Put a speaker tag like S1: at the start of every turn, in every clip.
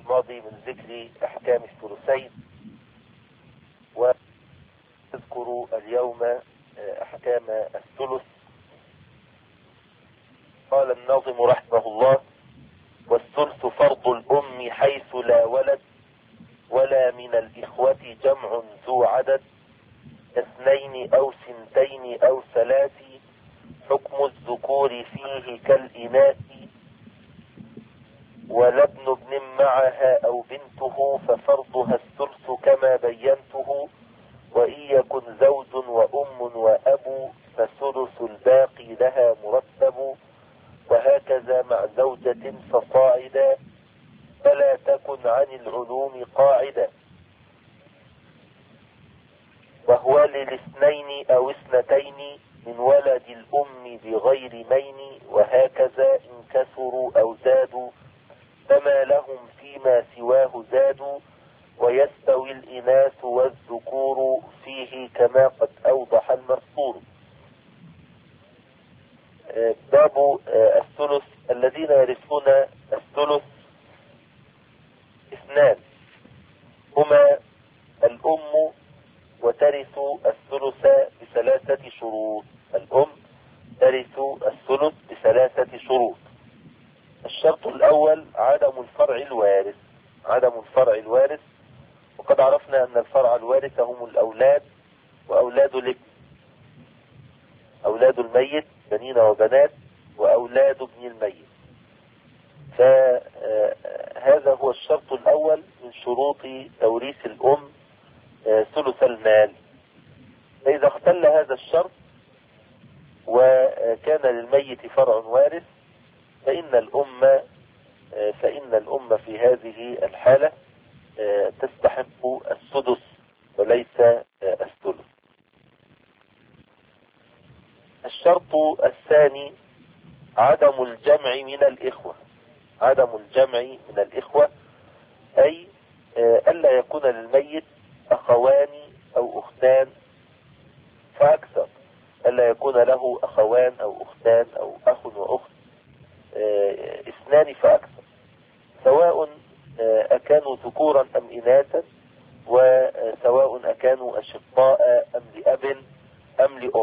S1: الماضي من ذكر أحكام الثلثين، ونذكر اليوم أحكام الثلث. قال الناظم رحمه الله: والثلث فرض الأم حيث لا ولد، ولا من الإخوة جمع ذو عدد، اثنين أو سنتين أو ثلاث، حكم الذكور فيه كالإناث، ولا ابن ابن معها أو بنته، ففرضها الثلث كما بينته، وإن يكن زوج وأم وأب، فثلث الباقي لها مرتب، وهكذا مع زوجة فصاعدا، فلا تكن عن العلوم قاعدة، وهو للاثنين أو اثنتين من ولد الأم بغير مين، وهكذا إن كثروا أو زادوا، فما لهم فيما سواه زادوا، ويستوي الإناث والذكور فيه كما قد أوضح المذكور. باب الثلث. الذين يرثون الثلث اثنان، هما الأم، وترث الثلث بثلاثة شروط. الأم ترث الثلث بثلاثة شروط. الشرط الأول عدم الفرع الوارث. عدم الفرع الوارث، وقد عرفنا أن الفرع الوارث هم الأولاد وأولاد الابن، أولاد الميت بنين وبنات، وأولاد ابن الميت. فهذا هو الشرط الأول من شروط توريث الأم ثلث المال. فإذا اختل هذا الشرط وكان للميت فرع وارث، فإن الأم في هذه الحالة تستحق السدس وليس الثلث. الشرط الثاني عدم الجمع من الإخوة. عدم الجمع من الإخوة أي ألا يكون للميت أخوان أو أختان فأكثر، ألا يكون له أخوان أو أختان أو أخ وأخت اثنان فأكثر، سواء أكانوا ذكورا أم إناثا، وسواء أكانوا أشقاء أم لأب أم لأم.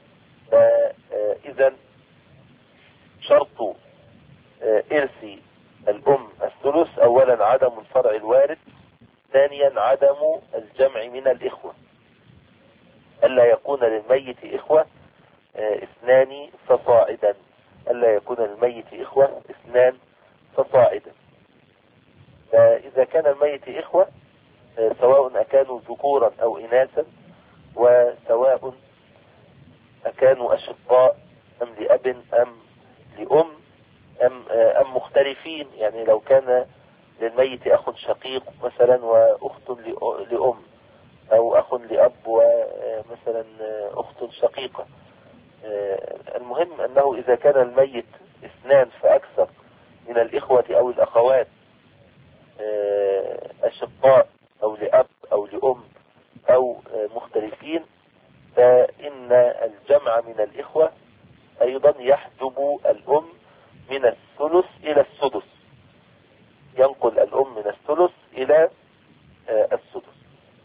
S1: فإذا شرط إرث الأم الثلث: أولا عدم الفرع الوارث، ثانيا عدم الجمع من الإخوة، ألا يكون للميت إخوة اثنان فصاعدا، ألا يكون للميت إخوة اثنان فصاعدا. فإذا كان الميت إخوة سواء أكانوا ذكورا أو إناثا، وسواء أكانوا أشقاء أم لأب أم لأم أم مختلفين، يعني لو كان للميت أخ شقيق مثلا وأخت لأم، أو أخ لأب ومثلا أخت شقيقة. المهم أنه إذا كان الميت اثنان فأكثر من الإخوة أو الأخوات أشقاء أو لأب أو لأم أو مختلفين، فإن الجمع من الإخوة أيضا يحجب الأم من الثلث إلى السدس، ينقل الأم من الثلث إلى السدس.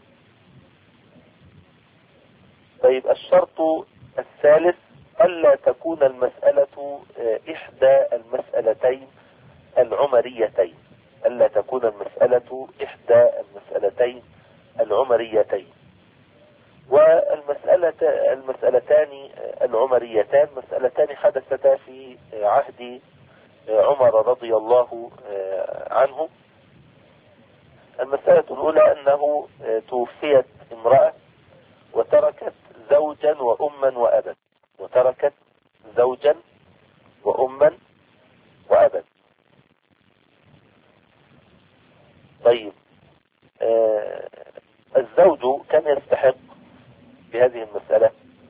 S1: طيب، الشرط الثالث ألا تكون المسألة إحدى المسألتين العمريتين. ألا تكون المسألة إحدى المسألتين العمريتين. والمسألتان العمريتان مسألتان حدثتا في عهد عمر رضي الله عنه. المسألة الأولى أنه توفيت امرأة وتركت زوجا وأما وأبا، وتركت زوجا وأما وأبا. طيب، الزوج كم يستحق بهذه المسألة؟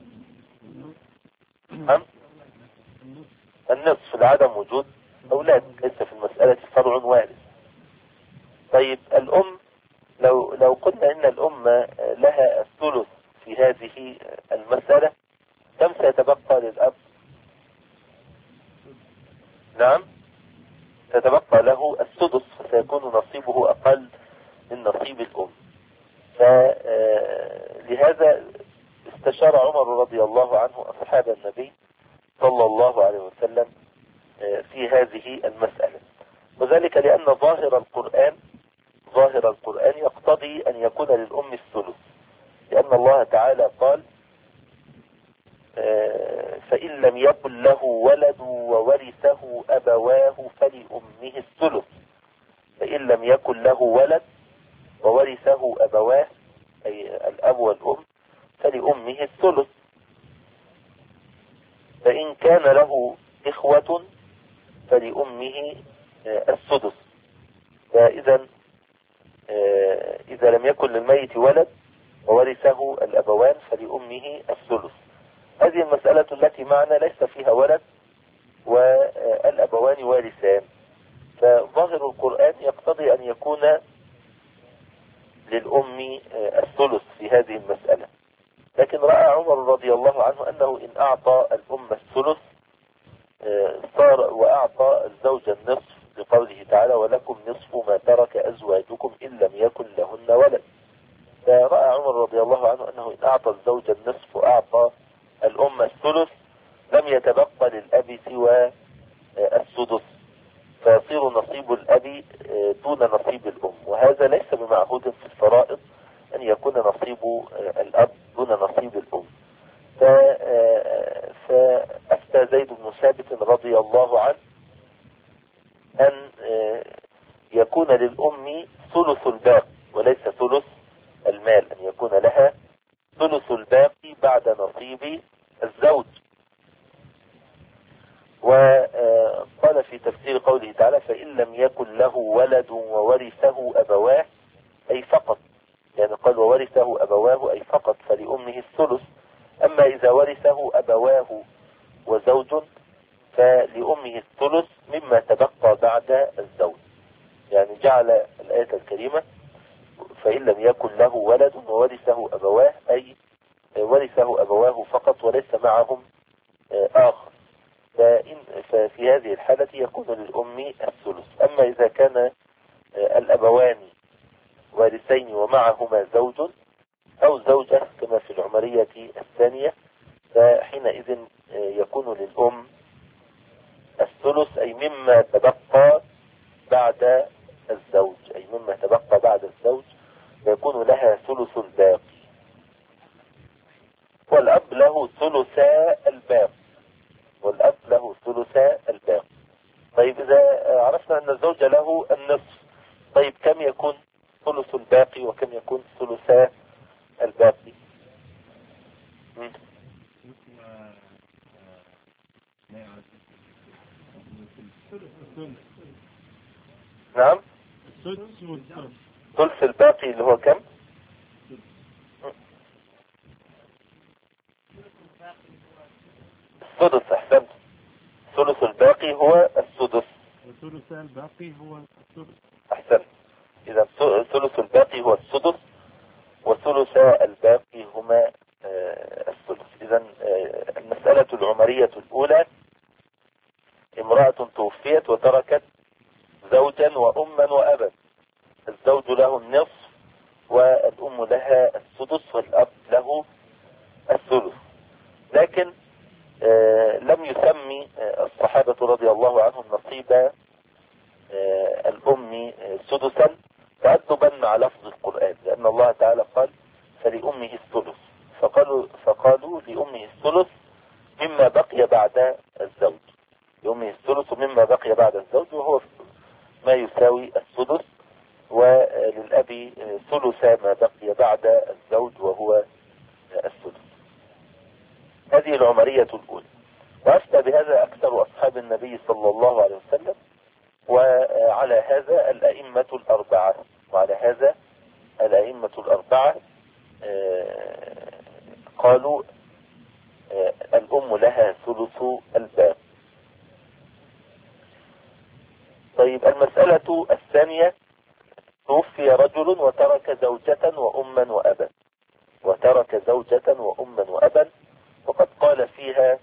S1: النصف لعدم وجود أولاد، ليس في المسألة فرع وارث. طيب، الأم لو قلنا إن الأم لها الثلث في هذه المسألة، كم سيتبقى للأب؟ نعم، سيتبقى له السدس، فسيكون نصيبه أقل من نصيب الأم. فلهذا استشار عمر رضي الله عنه أصحاب النبي صلى الله عليه وسلم في هذه المسألة، وذلك لأن ظاهر القرآن يقتضي أن يكون للأم الثلث، لأن الله تعالى قال فإن لم يكن له ولد وورثه أبواه فلأمه الثلث. فإن لم يكن له ولد وورثه أبواه أي الأب والأم فلأمه الثلث. فإن كان له إخوة فلأمه السدس. فإذا إذا لم يكن للميت ولد وورثه الأبوان فلأمه الثلث. هذه المسألة التي معنا ليس فيها ولد والأبوان وارثان، فظاهر القرآن يقتضي أن يكون للأم الثلث في هذه المسألة. لكن رأى عمر رضي الله عنه أنه إن أعطى الأم الثلث صار وأعطى الزوج النصف لقوله تعالى ولكم نصف ما ترك أزواجكم إن لم يكن لهن ولد. فرأى عمر رضي الله عنه أنه إن أعطى الزوج النصف وأعطى الأم الثلث لم يتبقى للأب سوى السدس، فيصير نصيب الأب دون نصيب الأم، وهذا ليس بمعهود في الفرائض أن يكون نصيب الأب دون نصيب الأم. فأفتى زيد بن ثابت رضي الله عنه أن يكون للأم ثلث الباقي وليس ثلث المال، أن يكون لها ثلث الباقي بعد نصيب الزوج. وقال في تفسير قوله تعالى فإن لم يكن له ولد وورثه أبواه أي فقط، يعني قال وورثه أبواه أي فقط فلأمه الثلث. أما إذا ورثه أبواه وزوج فلأمه الثلث مما تبقى بعد الزوج. يعني جعل الآية الكريمة فإن لم يكن له ولد وورثه أبواه أي ورثه أبواه فقط وليس معهم آخر، ففي هذه الحالة يكون للأم الثلث. أما إذا كان الأبوان وارثين ومعهما زوج أو زوجة كما في العمرية الثانية فحينئذ يكون للأم الثلث أي مما تبقى بعد الزوج، أي مما تبقى بعد الزوج فيكون لها ثلث الباقي، والأب له ثلثا الباقي، والأب له ثلثا الباقي. طيب إذا عرفنا أن الزوج له النصف، طيب كم يكون ثلث الباقي وكم يكون ثلثا الباقي؟ نعم ثلث الباقي اللي هو كم؟ السدس. احسنت، ثلث الباقي هو السدس
S2: وثلث الباقي هو السدس.
S1: احسنت، اذا ثلث الباقي هو السدس وثلث الباقي هما الثلث. اذا المسألة العمرية الاولى امرأة توفيت وتركت زوجا وأما وأبا، الزوج له النصف والأم لها السدس والأب له الثلث. لكن لم يسمي الصحابة رضي الله عنهم نصيب الأم سدسا تأدبا مع لفظ القرآن، لأن الله تعالى قال فلأمه الثلث، فقالوا لأمه الثلث مما بقي بعد الزوج، لأمه الثلث مما بقي بعد الزوج وهو ما يساوي السدس، وللأب ثلث ما بقي بعد الزوج وهو السدس. هذه العمرية الأولى، وأفتى بهذا أكثر أصحاب النبي صلى الله عليه وسلم، وعلى هذا الأئمة الأربعة، قالوا الأم لها ثلث الباقي. طيب المسألة الثانية توفي رجل وترك زوجة وأما وأبا، وقد قال فيها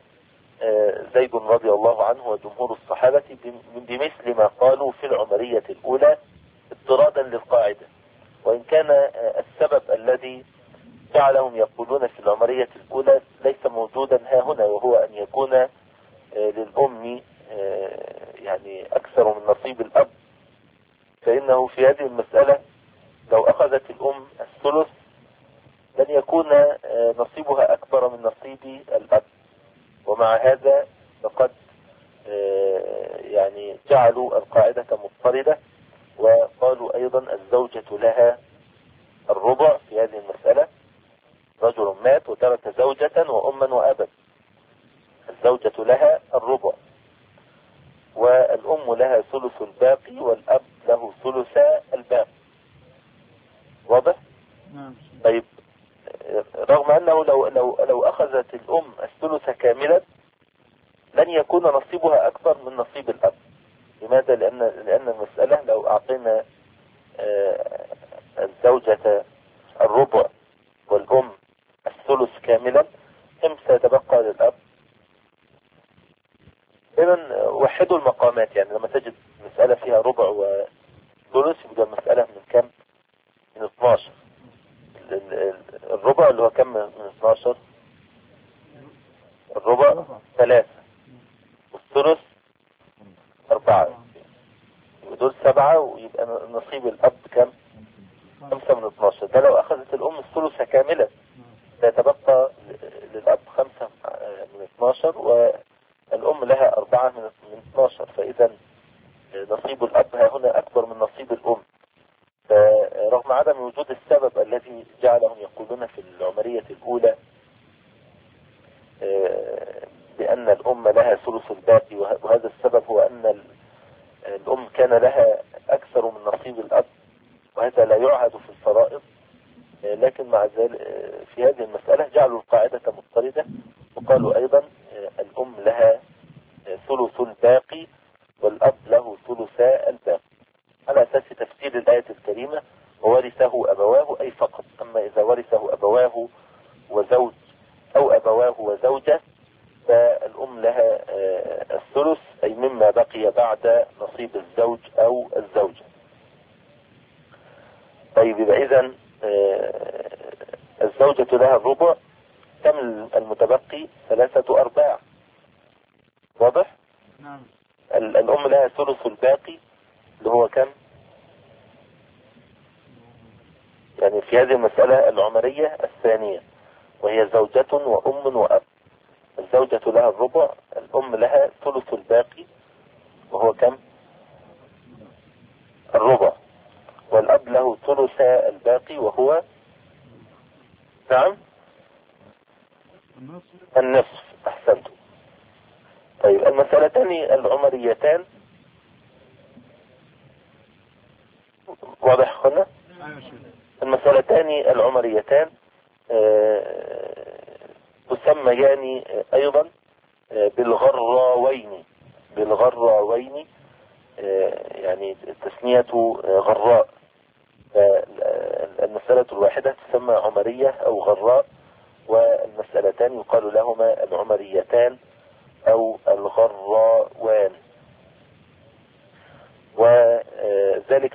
S1: زيد رضي الله عنه وجمهور الصحابة بمثل ما قالوا في العمرية الأولى اضطرادا للقاعدة، وإن كان السبب الذي جعلهم يقولون في العمرية الأولى ليس موجودا ها هنا، وهو أن يكون للأم يعني أكثر من نصيب الأب. فإنه في هذه المسألة لو أخذت الأم الثلث لن يكون نصيبها أكبر من نصيب الأب، ومع هذا فقد يعني جعلوا القاعدة مضطردة، وقالوا أيضا الزوجة لها الربع في هذه المسألة. رجل مات وترك زوجة وأما وأبا، الزوجة لها الربع، والأم لها ثلث الباقي، والأب له ثلث الباقي. واضح؟ طيب، رغم أنه لو أخذت الأم الثلث كاملا لن يكون نصيبها أكبر من نصيب الأب. لماذا؟ لأن المسألة لو أعطينا الزوجة الربع والأم الثلث كاملا كم سيتبقى للأب؟ إذن وحدوا المقامات، يعني لما تجد مسألة فيها ربع وثلث يبقى المسألة من كم؟ من 12. الربع اللي هو كم من 12؟ الربع 3 والثلث 4، ودول 7، ويبقى نصيب الأب كم؟ 5 من 12. ده لو أخذت الأم الثلث كاملة سيتبقى للأب 5 من 12، والأم لها 4 من 12. فإذا نصيب الأب ها هنا أكبر من نصيب الأم. فرغم عدم وجود السبب الذي جعلهم يقولون في العمرية الأولى بأن الأم لها ثلث الباقي، وهذا السبب هو أن الأم كان لها أكثر من نصيب الأب، وهذا لا يعهد في الفرائض، لكن مع ذلك في هذه المسألة جعلوا القاعدة مضطردة، وقالوا أيضا الأم لها ثلث الباقي والأب له ثلث الباقي، على أساس تفسير الآية الكريمة وورثه أبواه أي فقط. أما إذا ورثه أبواه وزوج أو أبواه وزوجة فالأم لها الثلث، أي مما بقي بعد نصيب الزوج أو الزوجة. طيب، يبقى إذن الزوجة لها الربع، كم المتبقي؟ 3/4. واضح؟
S2: نعم.
S1: الأم لها ثلث الباقي اللي هو كم؟ يعني في هذه المسألة العمرية الثانية، وهي زوجة وأم وأب، الزوجة لها الربع، الأم لها ثلث الباقي وهو كم؟ الربع، والأب له ثلث الباقي وهو نعم النصف. أحسنتم. طيب، المسألتان العمريتان واضح هنا؟ المسألتان العمريتان تسميان أيضا بالغراوين، يعني تسمية غراء. المسألة الواحدة تسمى عمرية أو غراء، والمسألتان يقال لهما العمريتان أو الغراوان. وذلك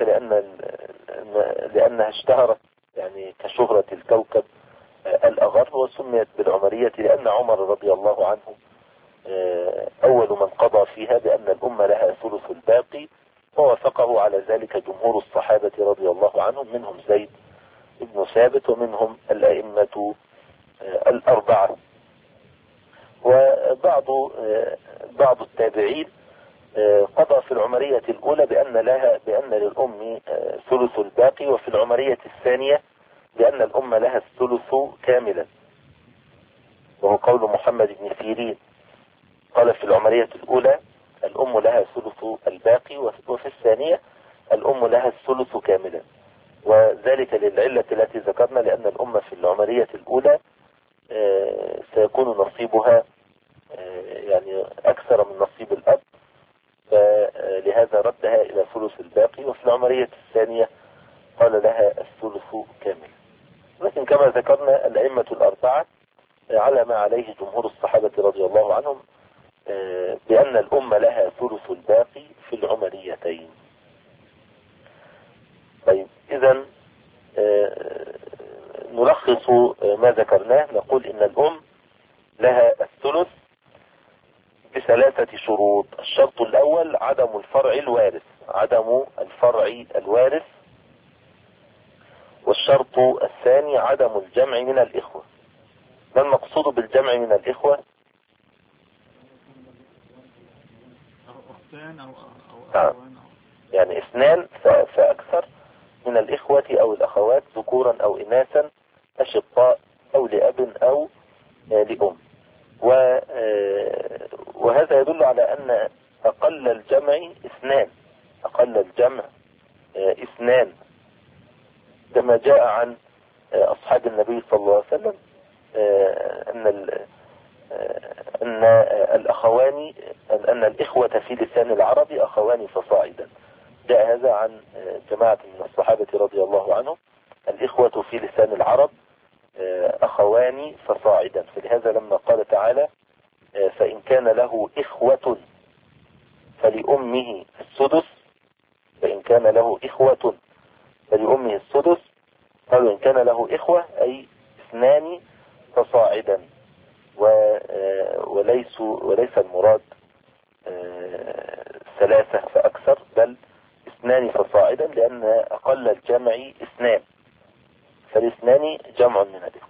S1: لأنها اشتهرت يعني كشهرة الكوكب الأغر، وسميت بالعمرية لأن عمر رضي الله عنه أول من قضى فيها بأن الأم لها ثلث الباقي، ووافقه على ذلك جمهور الصحابة رضي الله عنهم، منهم زيد بن ثابت ومنهم الأئمة الأربعة. وبعض التابعين قضى في العمرية الأولى بأن للأم ثلث الباقي، وفي العمرية الثانية بأن الأم لها الثلث كاملا، وهو قول محمد بن سيرين، قال في العمرية الأولى الأم لها ثلث الباقي، وفي الثانية الأم لها الثلث كاملا، وذلك للعلة التي ذكرنا، لأن الأم في العمرية الأولى سيكون نصيبها يعني أكثر من نصيب الأب، فلهذا ردها إلى ثلث الباقي، وفي العمرية الثانية قال لها الثلث كامل. لكن كما ذكرنا الأئمة الأربعة على ما عليه جمهور الصحابة رضي الله عنهم بأن الأم لها ثلث الباقي في العمريتين. إذا نلخص ما ذكرناه، نقول إن الأم لها الثلث بثلاثة شروط. الشرط الأول عدم الفرع الوارث، عدم الفرع الوارث. والشرط الثاني عدم الجمع من الإخوة. ما المقصود بالجمع من الإخوة؟
S2: أختان أو أخوان
S1: يعني اثنان فأكثر من الإخوة أو الأخوات ذكورا أو إناثا، أشقاء أو لأب أو لأم. وهذا يدل على أن أقل الجمع اثنان، أقل الجمع اثنان، كما جاء عن أصحاب النبي صلى الله عليه وسلم أن الأخوان، أن الإخوة في لسان العرب أخوان فصاعدا. جاء هذا عن جماعة من الصحابة رضي الله عنهم، الإخوة في لسان العرب أخوان فصاعدا. فلهذا لما قال تعالى فإن كان له إخوة فلأمه السدس، فإن كان له إخوة فلأمه السدس، قالوا إن كان له إخوة أي اثنان فصاعدا، وليس المراد ثلاثة فأكثر، بل اثنان فصاعدا، لأن أقل الجمع اثنان، فالاثنان جمع من الإخوة.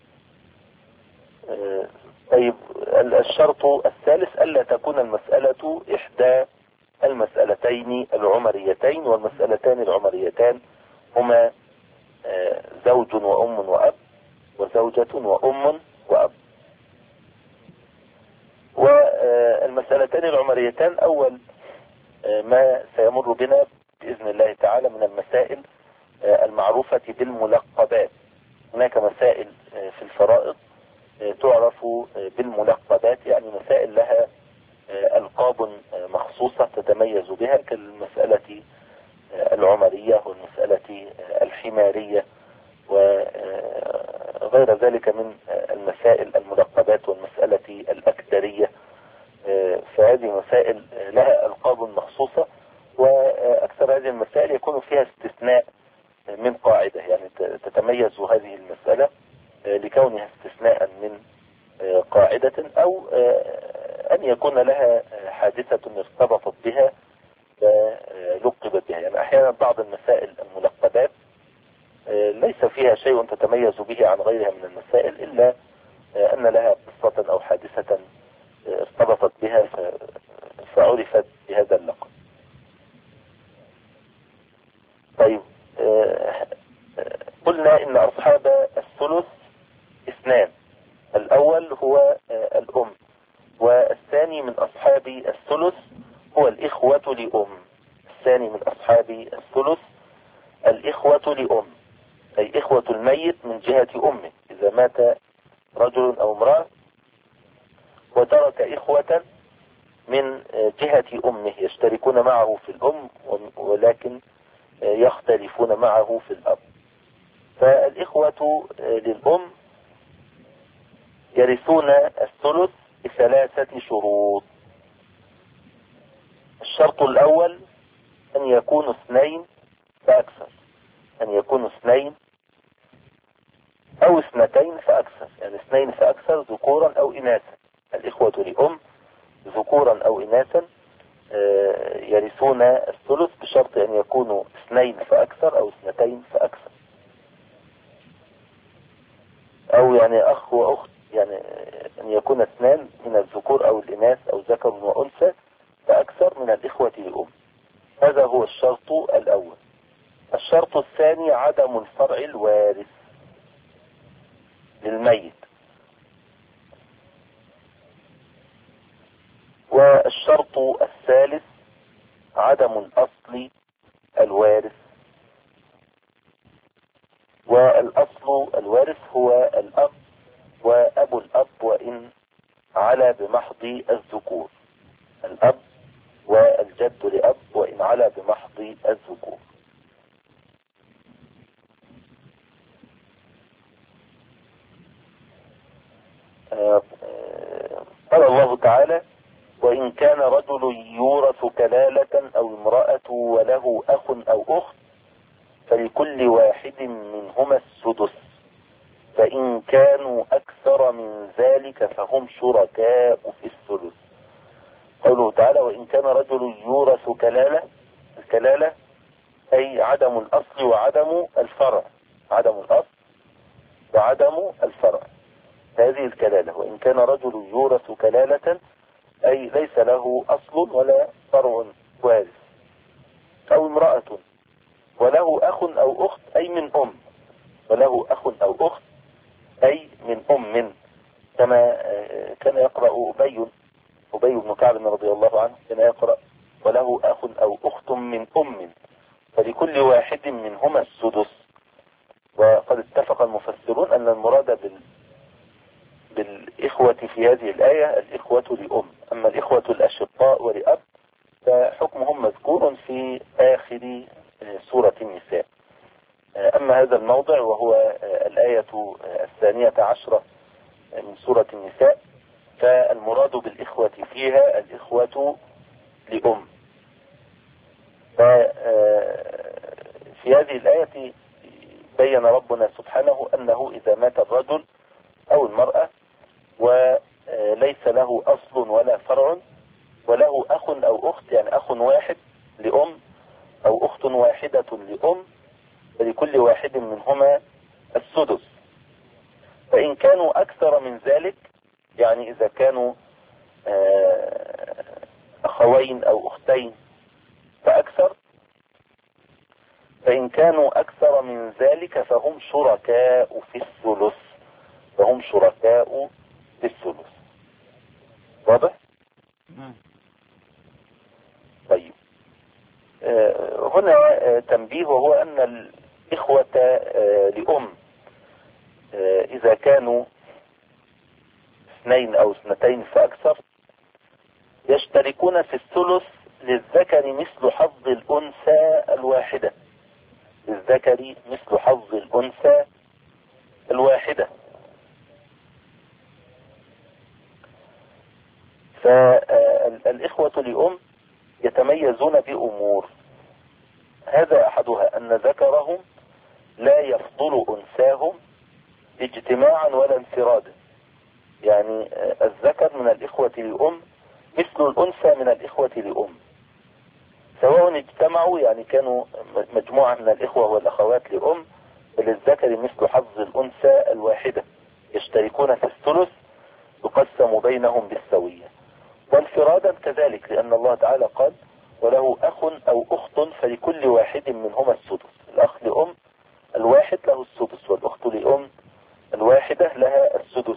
S1: طيب الشرط الثالث ألا تكون المسألة إحدى المسألتين العمريتين، والمسألتان العمريتان هما زوج وأم وأب، وزوجة وأم وأب. والمسألتان العمريتان أول ما سيمر بنا بإذن الله تعالى من المسائل المعروفة بالملقبات. هناك مسائل في الفرائض تعرف بالملقبات، يعني مسائل لها ألقاب مخصوصة تتميز بها، كالمسألة العمرية والمسألة الحمارية وغير ذلك من المسائل الملقبات، والمسألة الأكدرية. فهذه مسائل لها ألقاب مخصوصة، وأكثر هذه المسائل يكون فيها استثناء من قاعدة، يعني تتميز هذه المسألة لكونها استثناء من قاعدة، أو أن يكون لها حادثة ارتبطت بها فلقبت بها. يعني أحيانا بعض المسائل الملقبات ليس فيها شيء تتميز به عن غيرها من المسائل، إلا أن لها قصة أو حادثة ارتبطت بها فعرفت بهذا اللقب. طيب قلنا إن أصحاب الثلث اثنان، الأول هو الأم، والثاني من أصحاب الثلث هو الإخوة لأم. الثاني من أصحاب الثلث الإخوة لأم، أي إخوة الميت من جهة أمه. إذا مات رجل أو امرأة وترك إخوة من جهة أمه يشتركون معه في الأم، ولكن يختلفون معه في الأب، فالإخوة للأم يرثون الثلث بثلاثة شروط. الشرط الأول أن يكونوا اثنين فأكثر، أن يكونوا اثنين أو اثنتين فأكثر، يعني اثنين فأكثر ذكورا أو إناثا. الإخوة لأم ذكورا أو إناثا يرثون الثلث بشرط أن يكونوا اثنين فأكثر أو اثنتين فأكثر، أو يعني أخ وأخت، يعني أن يكون اثنان من الذكور أو الإناث أو ذكر وأنثى فأكثر من الإخوة لأم. هذا هو الشرط الأول. الشرط الثاني عدم الفرع الوارث للميت. والشرط الثالث عدم الأصل الوارث. والأصل الوارث هو الأب وأبو الأب وإن على بمحض الذكور، الأب والجد لأب وإن على بمحض الذكور. قال الله تعالى وإن كان رجل يورث كلالة أو امرأة وله أخ أو أخت فلكل واحد منهما السدس فإن كانوا أكثر من ذلك فهم شركاء في الثلث. قوله تعالى وإن كان رجل يورث كلالة، الكلالة أي عدم الأصل وعدم الفرع، عدم الأصل وعدم الفرع، هذه الكلالة. وإن كان رجل يورث كلالة أي ليس له أصل ولا فرع وارث، أو امرأة وله أخ أو أخت أي من أم، وله أخ أو أخت أي من أم، كما كان يقرأ أبي بن كعب رضي الله عنه، كان يقرأ وله أخ أو أخت من أم فلكل واحد منهما السدس. وقد اتفق المفسرون أن المراد بالإخوة في هذه الآية الإخوة لأم، أما الإخوة الأشقاء ولأب فحكمهم مذكور في آخر سورة النساء. أما هذا الموضع وهو الآية 12 من سورة النساء فالمراد بالإخوة فيها الإخوة لأم. في هذه الآية بين ربنا سبحانه أنه إذا مات الرجل أو المرأة وليس له أصل ولا فرع وله أخ أو أخت، يعني أخ واحد لأم أو أخت واحدة لأم، فلكل واحد منهما السدس. فإن كانوا أكثر من ذلك، يعني إذا كانوا أخوين أو أختين فأكثر، فإن كانوا أكثر من ذلك فهم شركاء في الثلث، فهم شركاء في الثلث. واضح؟ طيب، هنا تنبيه، وهو أن الإخوة لأم إذا كانوا 2 أو 2 فأكثر يشتركون في الثلث للذكر مثل حظ الأنثى الواحدة، للذكر مثل حظ الأنثى الواحدة. فالإخوة لأم يتميزون بأمور، هذا أحدها أن ذكرهم لا يفضل أنثاهم اجتماعا ولا انفرادا، يعني الذكر من الإخوة لأم مثل الأنثى من الإخوة لأم، سواء اجتمعوا يعني كانوا مجموعة من الإخوة والأخوات لأم، فللذكر مثل حظ الأنثى الواحدة، يشتركون في الثلث يقسم بينهم بالسوية. وانفرادا كذلك، لأن الله تعالى قال وله أخ أو أخت فلكل واحد منهما السدس، الأخ لأم الواحد له السدس والأخت لأم الواحدة لها السدس.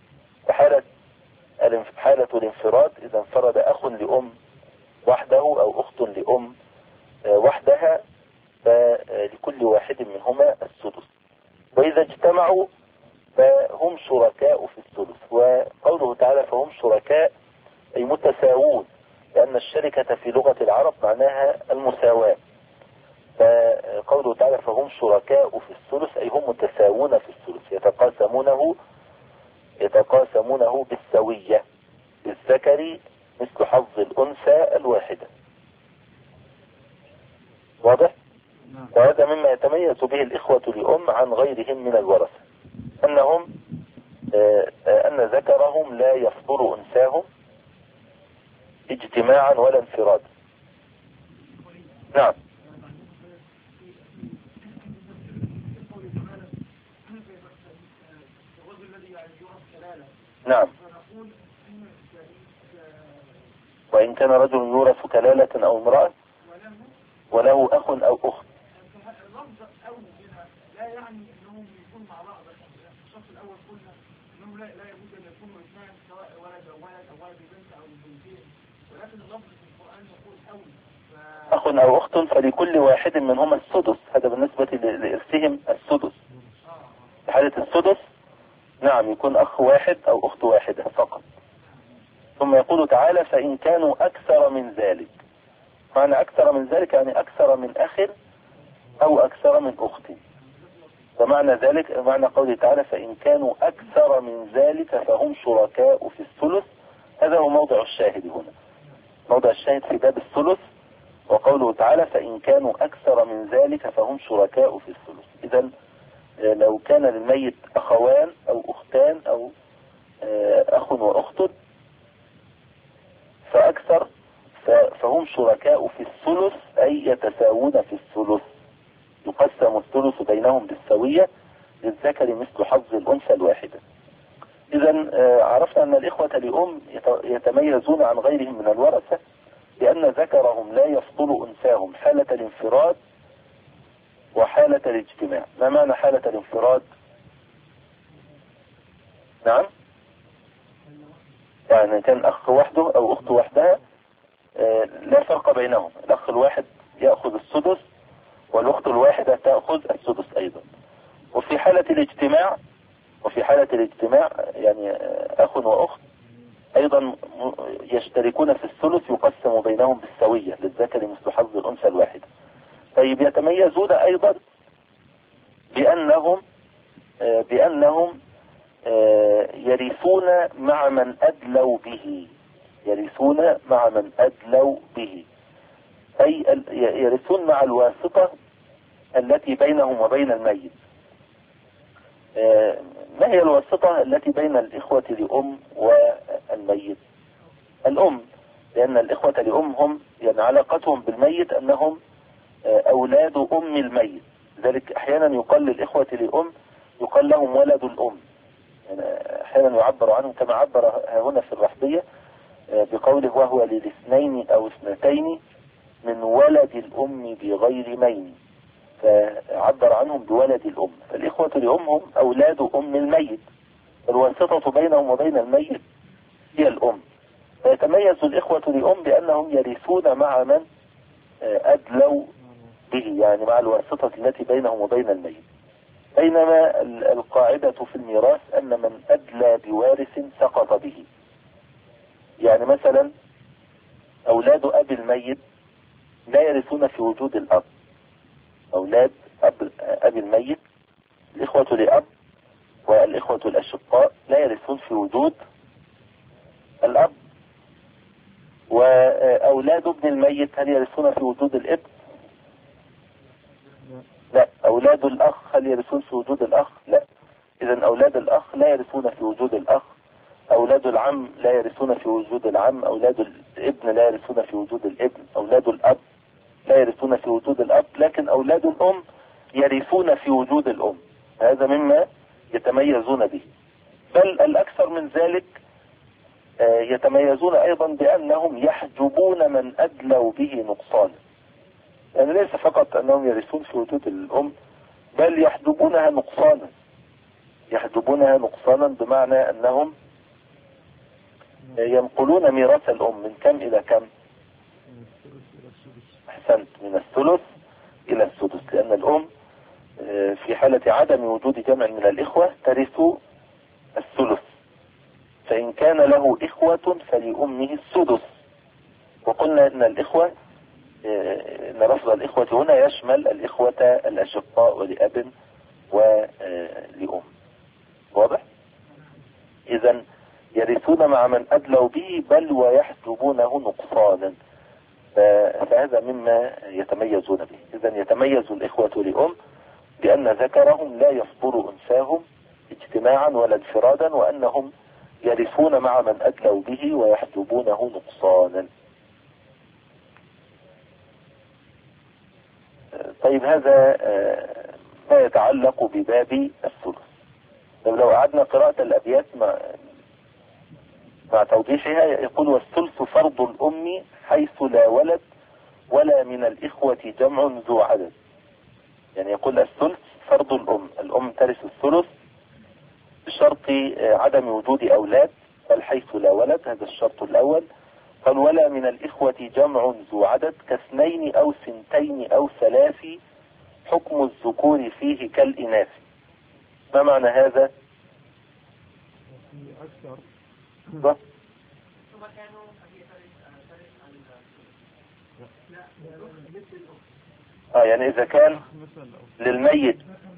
S1: حالة الانفراد إذا انفرد أخ لأم وحده أو أخت لأم وحدها فلكل واحد منهما السدس. وإذا اجتمعوا فهم شركاء في الثلث. وقوله تعالى فهم شركاء أي متساوون، لأن الشركة في لغة العرب معناها المساواة، فقوله تعالى فهم شركاء في الثلث أي هم متساوون في الثلث، يتقاسمونه بالسوية، للذكر مثل حظ الأنثى الواحدة. واضح؟ وهذا مما يتميز به الإخوة لأم عن غيرهم من الورثة، أن ذكرهم لا يفضل أنثاهم اجتماعا ولا انفرادا. نعم. نعم. وإن كان رجل يورث كلالة أو امرأة وله أخ أو أخت.
S3: لا يعني انهم يكونوا مع بعض. الشخص الاول قلنا انهم لا يجوز ان يكونوا اثنان، سواء ولد او ولد او ولد بنت او بنتين، ولكن اللفظ في القران يقول
S1: أخ أو أخت فلكل واحد منهما السدس، هذا بالنسبة لإرثهم السدس. في حالة السدس نعم يكون أخ واحد أو أخت واحدة فقط. ثم يقول تعالى فإن كانوا أكثر من ذلك، معنى أكثر من ذلك يعني أكثر من أخ أو أكثر من أخت. ومعنى ذلك معنى قوله تعالى فإن كانوا أكثر من ذلك فهم شركاء في الثلث، هذا هو موضع الشاهد هنا. موضع الشاهد في باب الثلث وقوله تعالى فإن كانوا أكثر من ذلك فهم شركاء في الثلث. إذن لو كان للميت أخوان أو أختان أو أخ وأخت فأكثر فهم شركاء في الثلث، أي يتساوون في الثلث، يقسم الثلث بينهم بالسوية، للذكر مثل حظ الأنثى الواحدة. إذن عرفنا أن الإخوة لأم يتميزون عن غيرهم من الورثة بأن ذكرهم لا يفضل أنثاهم حالة الانفراد وحالة الاجتماع. ما معنى حالة الانفراد؟ نعم، يعني كان أخ وحده أو أخت وحدها لا فرق بينهم، الأخ الواحد يأخذ السدس والأخت الواحدة تأخذ السدس أيضا. وفي حالة الاجتماع يعني أخ وأخت أيضا يشتركون في الثلث، يقسم بينهم بالسوية، للذكر مثل حظ الأنثى الواحدة. طيب يتميزون أيضا بأنهم يرثون مع من أدلوا به، أي يرثون مع الواسطة التي بينهم وبين الميت. ما هي الواسطة التي بين الإخوة لأم والميت؟ الأم، لأن الإخوة لأم هم يعني علاقتهم بالميت أنهم أولاد أم الميت، لذلك أحيانا يقال للإخوة لأم يقال لهم ولد الأم، يعني أحيانا يعبر عنهم كما عبر هنا في الرحبية بقوله وهو للاثنين أو اثنتين من ولد الأم بغير مين، فعبر عنهم بولد الأم. فالإخوة لأم هم أولاد أم الميت، الواسطة بينهم وبين الميت هي الأم. فيتميز الإخوة لأم بأنهم يرثون مع من أدلوا به، يعني مع الواسطة التي بينهم وبين الميت. بينما القاعدة في الميراث أن من أدلى بوارث سقط به. يعني مثلا أولاد أبي الميت لا يرثون في وجود الأب، أولاد أبي الميت الإخوة لأب والإخوة الأشقاء لا يرثون في وجود الأب. وأولاد ابن الميت هل يرثون في وجود الابن؟ لا. أولاد الأخ هل يرثون في وجود الأخ؟ لا. إذن أولاد الأخ لا يرثون في وجود الأخ. أولاد العم لا يرثون في وجود العم. أولاد الابن لا يرثون في وجود الابن. أولاد الأب لا يرثون في وجود الأب. لكن أولاد الأم يرثون في وجود الأم، هذا مما يتميزون به. بل الأكثر من ذلك يتميزون أيضا بأنهم يحجبون من أدلوا به نقصانا، يعني ليس فقط أنهم يرثون في وجود الأم، بل يحجبونها نقصانا بمعنى أنهم ينقلون ميراث الأم من كم إلى كم؟ أحسنت، من الثلث إلى السدس، لأن الأم في حالة عدم وجود جمع من الإخوة ترث الثلث، فإن كان له إخوة فلأمه السدس. وقلنا أن الإخوة أن لفظ الإخوة هنا يشمل الإخوة الأشقاء ولأب ولأم. واضح؟ إذن يرثون مع من أدلوا به بل ويحجبونه نقصانا، فهذا مما يتميزون به. إذن يتميز الإخوة لأم بأن ذكرهم لا يفضل أنثاهم اجتماعا ولا انفرادا، وأنهم يرثون مع من أدلوا به ويحجبونه نقصانا. طيب هذا ما يتعلق بباب الثلث. لو أعدنا قراءة الأبيات مع توضيحها، يقول والثلث فرض الأم حيث لا ولد ولا من الإخوة جمع ذو عدد. يعني يقول الثلث فرض الأم ترث الثلث بشرط عدم وجود أولاد، بل حيث لا ولد، هذا الشرط الأول. قال ولا من الإخوة جمع ذو عدد كاثنين أو ثنتين أو ثلاث حكم الذكور فيه كالإناث. ما معنى هذا؟ يعني إذا كان للميت،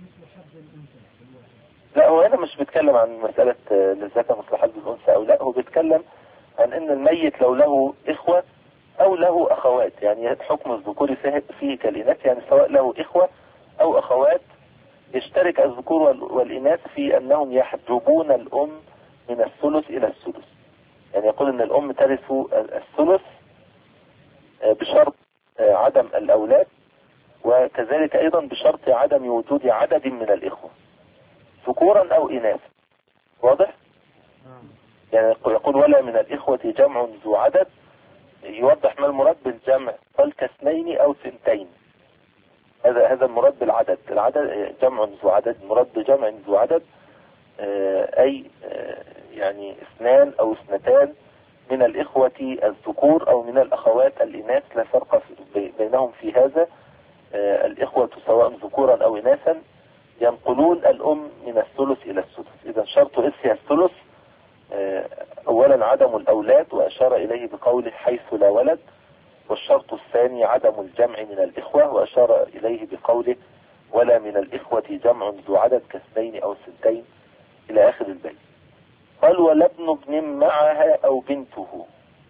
S1: لا هو هنا مش بيتكلم عن مسألة للذكر مثل حظ الأنثى أو لا، هو بيتكلم عن أن الميت لو له إخوة أو له أخوات، يعني حكم الذكور فيه كالإناث، يعني سواء له إخوة أو أخوات يشترك الذكور والإناث في أنهم يحجبون الأم من الثلث إلى السدس. يعني يقول أن الأم ترث الثلث بشرط عدم الأولاد، وكذلك أيضا بشرط عدم وجود عدد من الإخوة ذكورا أو إناث. واضح؟ يعني يقول ولا من الإخوة جمع ذو عدد، يوضح ما المراد بالجمع، قال كاثنين أو ثنتين. هذا المراد بالعدد، العدد جمع ذو عدد، المراد بجمع ذو عدد أي يعني اثنان أو اثنتان من الإخوة الذكور أو من الأخوات الإناث، لا فرق بينهم في هذا. الإخوة سواء ذكورا أو إناثا ينقلون الأم من الثلث إلى السدس. إذا شرط إرثها الثلث أولا عدم الأولاد، وأشار إليه بقوله حيث لا ولد، والشرط الثاني عدم الجمع من الإخوة، وأشار إليه بقوله ولا من الإخوة جمع ذو عدد كاثنين أو ثنتين إلى آخر البيت. قال ولا ابن ابن معها أو بنته.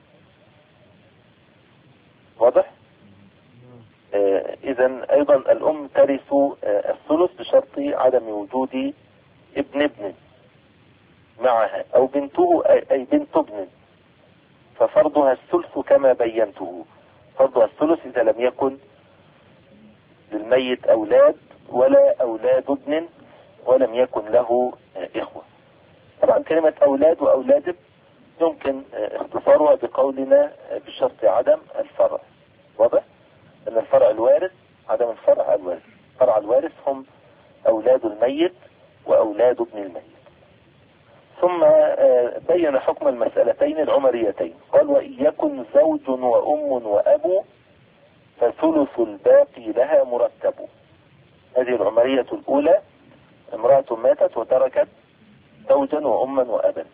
S1: واضح؟ إذن أيضا الأم ترث الثلث بشرط عدم وجود ابن معها أو بنته أي بنت ابن، ففرضها الثلث كما بينته. فرضها الثلث إذا لم يكن للميت أولاد ولا أولاد ابن ولم يكن له إخوة. طبعا كلمة أولاد وأولاد ابن يمكن اختصارها بقولنا بشرط عدم الفرع. واضح؟ أن الفرع الوارث عدم الفرع الوارث. فرع الوارث هم أولاد الميت وأولاد ابن الميت. ثم بين حكم المسألتين العمريتين. قال وإن يكن زوج وأم وأب فثلث الباقي لها مرتب. هذه العمرية الأولى، امرأة ماتت وتركت زوجا وأما وأبا،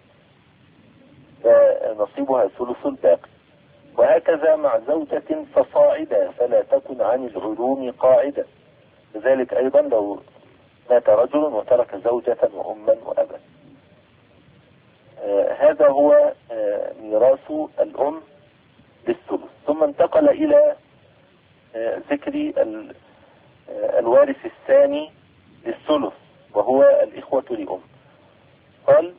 S1: فنصيبها ثلث الباقي. وهكذا مع زوجة فصاعدا فلا تكن عن العلوم قاعدة. لذلك أيضا لو مات رجل وترك زوجة وأما وأبا، هذا هو ميراث الأم بالثلث. ثم انتقل إلى ذكر الوارث الثاني للثلث وهو الإخوة لأم. قال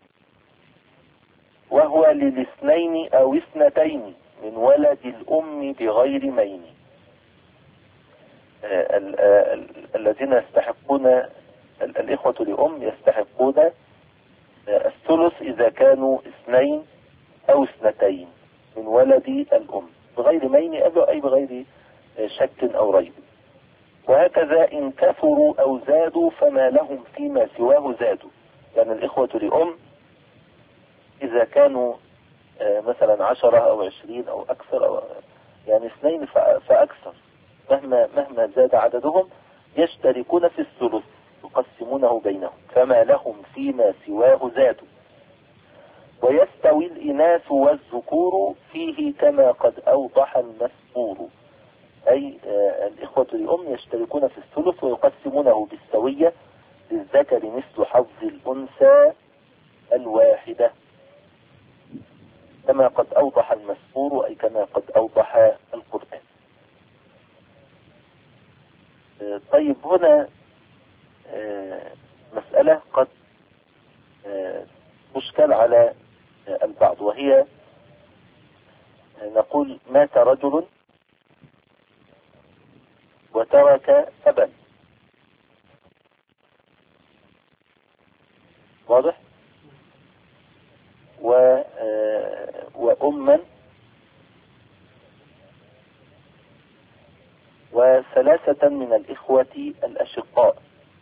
S1: وهو للاثنين أو اثنتين من ولد الأم بغير مين. الذين يستحقون الإخوة لأم يستحقون الثلث إذا كانوا اثنين أو اثنتين من ولد الأم بغير مين أي بغير شك أو ريب. وهكذا إن كثروا أو زادوا فما لهم فيما سواه زادوا. يعني الإخوة لأم إذا كانوا مثلا 10 أو 20 أو أكثر أو يعني 2 فأكثر، مهما زاد عددهم يشتركون في الثلث يقسمونه بينهم، فما لهم فيما سواه زادوا. ويستوي الإناث والذكور فيه كما قد أوضح المسطور. أي الإخوة لأم يشتركون في الثلث ويقسمونه بالسوية، للذكر مثل حظ الأنثى الواحدة كما قد أوضح المسطور، أي كما قد أوضح القرآن. طيب هنا مسألة قد تشكل على البعض، وهي نقول مات رجل وترك أبا. واضح؟ وأما وثلاثة من الإخوة الأشقاء.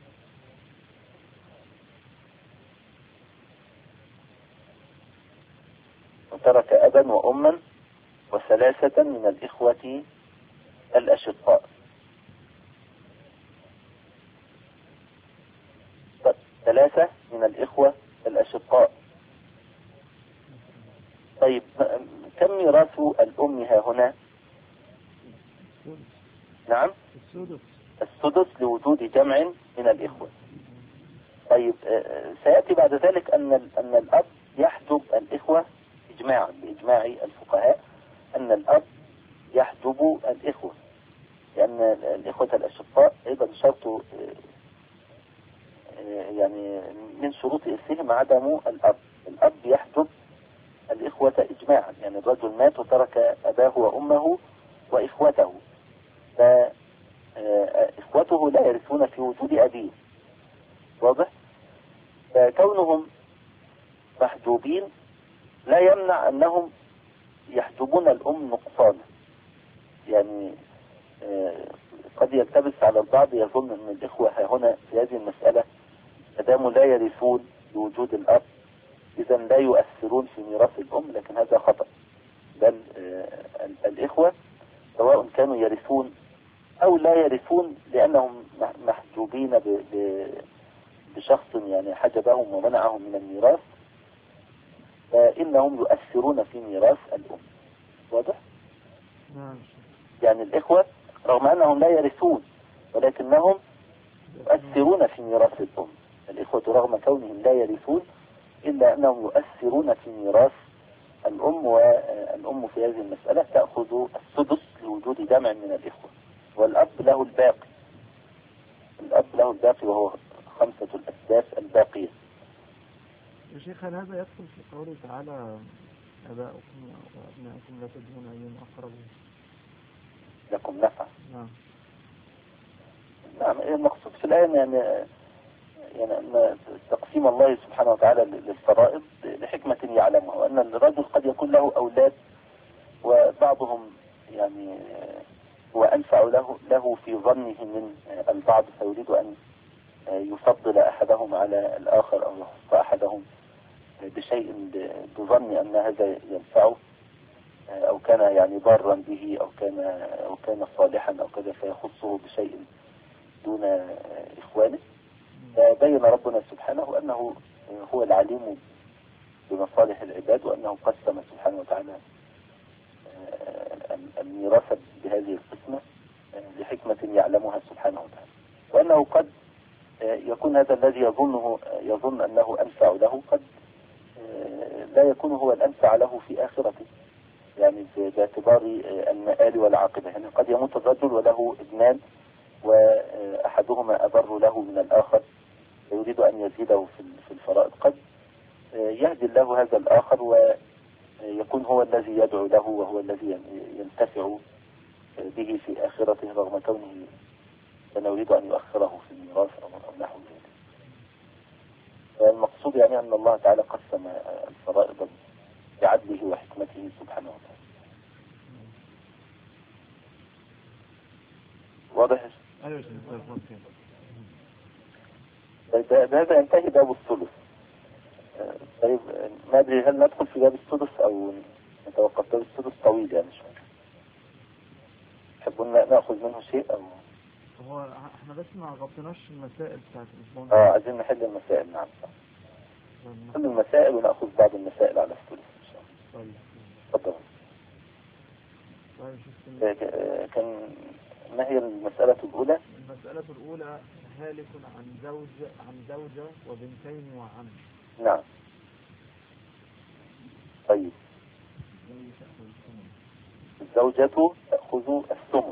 S1: وترك أبا وأما وثلاثة من الإخوة الأشقاء. 3 من الإخوة الأشقاء. طيب كم ميراث الأم ها هنا؟ نعم السدس لوجود جمع من الإخوة. طيب سيأتي بعد ذلك أن الأب يحجب الإخوة بإجماع الفقهاء، أن الأب يحجب الإخوة، لأن الإخوة الأشقاء أيضا شرط يعني من شروط إرثهم عدم الأب. الأب يحجب الإخوة إجماعا، يعني الرجل مات وترك أباه وأمه وإخوته، فإخوته لا يرثون في وجود أبيه. واضح؟ فكونهم محجوبين لا يمنع أنهم يحجبون الأم نقصانا. يعني قد يلتبس على البعض يظن أن الإخوة هنا في هذه المسألة مادام لا يرثون بوجود الأب إذا لا يؤثرون في ميراث الأم، لكن هذا خطأ. بل الإخوة سواء كانوا يرثون أو لا يرثون لأنهم محجوبين بشخص يعني حجبهم ومنعهم من الميراث، فإنهم يؤثرون في ميراث الأم. واضح؟ يعني الإخوة رغم أنهم لا يرثون ولكنهم يؤثرون في ميراث الأم. الإخوة رغم كونهم لا يرثون إلا أنهم يؤثرون في ميراث الأم، والأم في هذه المسألة تأخذ السدس لوجود جمع من الإخوة، والأب له الباقي. الأب له الباقي وهو 5 الأسداس الباقية.
S2: يا شيخ هل هذا يدخل في قوله تعالى أباؤكم وأبناؤكم لا تدرون أيهم أقربون
S1: لكم نفع؟
S2: نعم.
S1: نعم، المقصود في الآية يعني أن تقسيم الله سبحانه وتعالى للفرائض لحكمة يعلمها، وأن الرجل قد يكون له أولاد وبعضهم يعني هو أنفع له في ظنه من البعض، فيريد أن يفضل أحدهم على الآخر أو يخص أحدهم بشيء بظن أن هذا ينفعه، أو كان يعني ضارا به أو كان صالحا أو كذا، فيخصه بشيء دون إخوانه. فبين ربنا سبحانه أنه هو العليم بمصالح العباد، وأنه قسم سبحانه وتعالى الميراث بهذه القسمة لحكمة يعلمها سبحانه وتعالى، وأنه قد يكون هذا الذي يظن أنه أنفع له قد لا يكون هو الأنفع له في آخرته، يعني باعتبار المآل والعاقبة. يعني قد يموت الرجل وله ابنان وأحدهما أبر له من الآخر يريد أن يزيده في الفرائض، قد يهدي الله هذا الآخر ويكون هو الذي يدعو له وهو الذي ينتفع به في آخرته، رغم كونه كان يريد أن يؤخره في الميراث أو نحو ذلك. المقصود يعني أن الله تعالى قسم الفرائض بعدله وحكمته سبحانه وتعالى. واضح؟
S2: أيوة.
S1: طيب بهذا ينتهي باب الثلث. طيب ما أدري هل ندخل في باب السدس أو نتوقف؟ باب السدس طويل يعني شوية، تحبون نأخذ منه شيء أو؟
S2: هو احنا بس ما غطيناش المسائل بتاعت الاسبوع.
S1: عايزين نحل المسائل. نعم نحل المسائل ونأخذ بعض المسائل على الثلث إن شاء الله.
S2: طيب.
S1: تفضل. كان ما هي المسألة الأولى؟
S2: المسألة الأولى هالك عن زوجة وبنتين وعم.
S1: نعم. طيب الزوجة تأخذ الثمن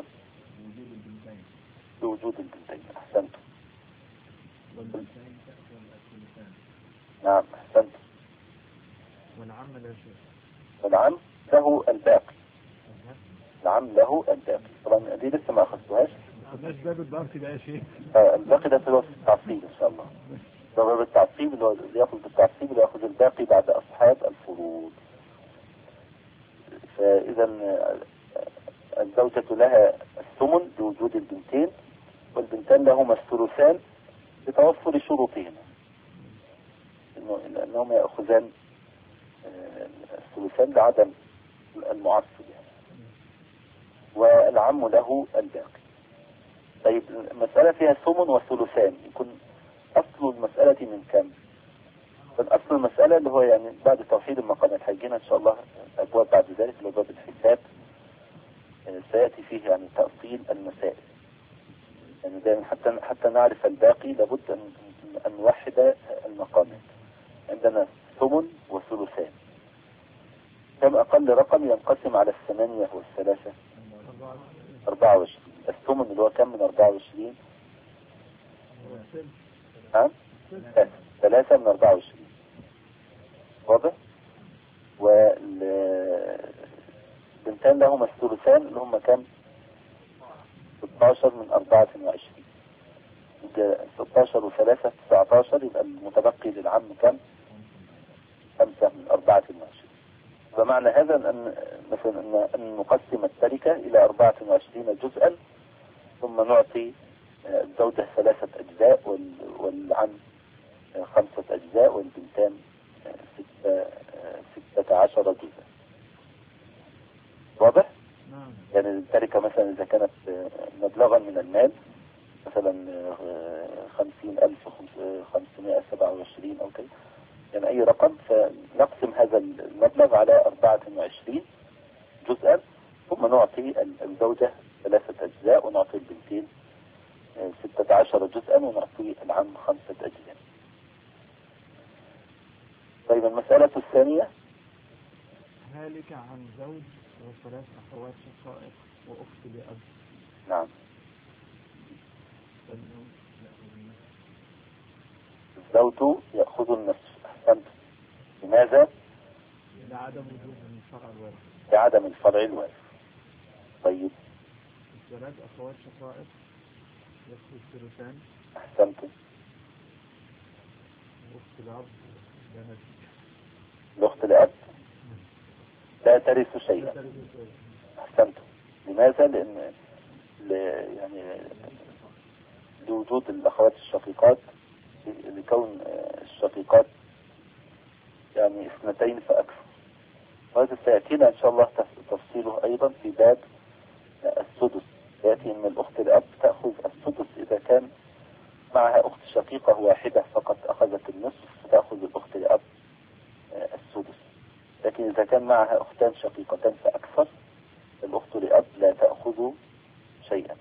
S1: بوجود البنتين. أحسنتم.
S2: والبنتين تأخذ الثلثان.
S1: نعم أحسنتم.
S2: والعم لا شيء.
S1: والعم له الباقي. العم له الباقي. طبعا دي لسه ما أخذتوهاش.
S2: خدناش باب الباقي ده يا شيخ.
S1: الباقي ده في وقت التعصيب إن شاء الله. ده باب التعصيب اللي يأخذ بالتعصيب اللي يأخذ الباقي بعد أصحاب الفروض. فإذا الزوجة لها الثمن بوجود البنتين، والبنتان لهما الثلثان بتوفر شروطهما، لأنهم يأخذان الثلثان لعدم المعصب يعني. والعم له الباقي. طيب المسألة فيها ثمن وثلثان، يكون أصل المسألة من كم؟ أصل المسألة اللي هو يعني بعد توحيد المقامات هيجينا إن شاء الله أبواب بعد ذلك، اللي هو باب الحساب سيأتي فيه يعني تأصيل المسائل. يعني دائما حتى نعرف الباقي لابد أن نوحد المقامات. عندنا ثمن وثلثان، كم أقل رقم ينقسم على 8 والثلاثة؟ 24. الثمن اللي هو كم من 24؟ ها؟ 3 من 24. واضح؟ والبنتان لهما الثلثان اللي هم كم؟ 16 من 24. 16 و3 19، يبقى المتبقي للعم كم؟ 5 من 24. فمعنى هذا أن مثلا أن نقسم التركة إلى 24 جزءا، ثم نعطي الزوجة 3 أجزاء والعم 5 أجزاء والبنتان 16 جزءا. واضح؟ يعني التركة مثلا إذا كانت مبلغا من المال مثلا 50,527 أو كذا، يعني أي رقم، فنقسم هذا المبلغ على 24 جزءا، ثم نعطي الزوجة 3 أجزاء ونعطي البنتين 16 جزءا ونعطي العم 5 أجزاء. طيب المسألة الثانية:
S2: هالك عن زوج وثلاث أخوات شقائق وأخت لأب.
S1: نعم. الزوج يأخذ النصف. أحسنت. لماذا؟
S2: لعدم وجود الفرع الوارث.
S1: لعدم الفرع الوارث. طيب.
S2: الثلاث أخوات شقائق يأخذ الثلثان.
S1: أحسنت.
S2: وأخت لأب
S1: الأخت لأب لا ترث شيئا. أحسنت. لماذا؟ لأن يعني لوجود الأخوات الشقيقات، لكون الشقيقات يعني 2 فأكثر، وهذا سيأتينا إن شاء الله تفصيله أيضا في باب السدس. يأتي أن الأخت الأب تأخذ السدس إذا كان معها أخت شقيقة واحدة فقط أخذت النصف، فتأخذ الأخت الأب السدس. لكن إذا كان معها أختان شقيقتان فأكثر، الأخت لأب لا تأخذ شيئا.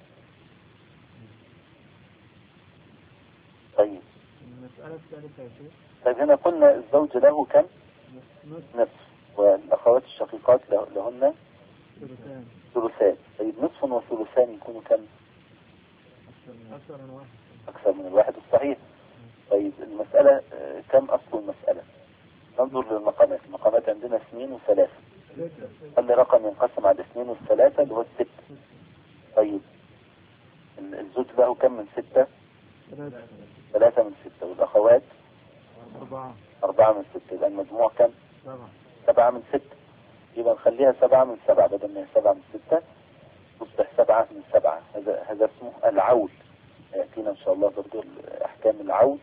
S1: طيب.
S2: المسألة الثالثة يا شيخ.
S1: طيب هنا قلنا الزوج له كم؟ نصف، والأخوات الشقيقات لهن ثلثان. طيب نصف وثلثان يكونوا كم؟ أكثر من الواحد الصحيح. طيب المسألة كم أصل المسألة؟ ننظر للمقامات. المقامات عندنا 2 و3. خلي رقم ينقسم على 2 و3 اللي هو 6. طيب الزوج له كم من 6؟ 3 من 6. والأخوات 4 من 6. يبقى المجموع كم؟ 7 من 6. يبقى نخليها 7 من 7 بدل ما هي 7 من 6 تصبح 7 من 7. هذا اسمه العول. يأتينا إن شاء الله برضو أحكام العول.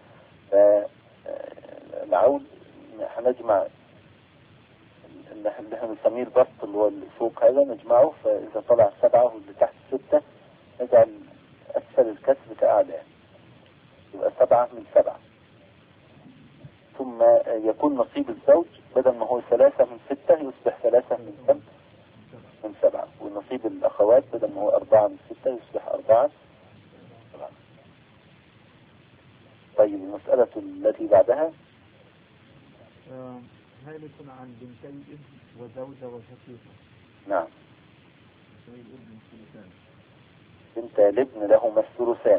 S1: العول هنجمع اللي احنا بنسميه البسط اللي هو اللي فوق هذا، نجمعه، فإذا طلع 7 واللي تحت 6 نجعل أسفل الكسر كأعلى، يبقى 7 من 7. ثم يكون نصيب الزوج بدل ما هو 3 من 6 يصبح 3 من 7. ونصيب الأخوات بدل ما هو 4 من 6 يصبح 4 من 7. طيب المسألة التي بعدها:
S2: هالك عن بنتي ابن وزوجة وشقيقة.
S1: نعم. بنت الابن لهما الثلثان،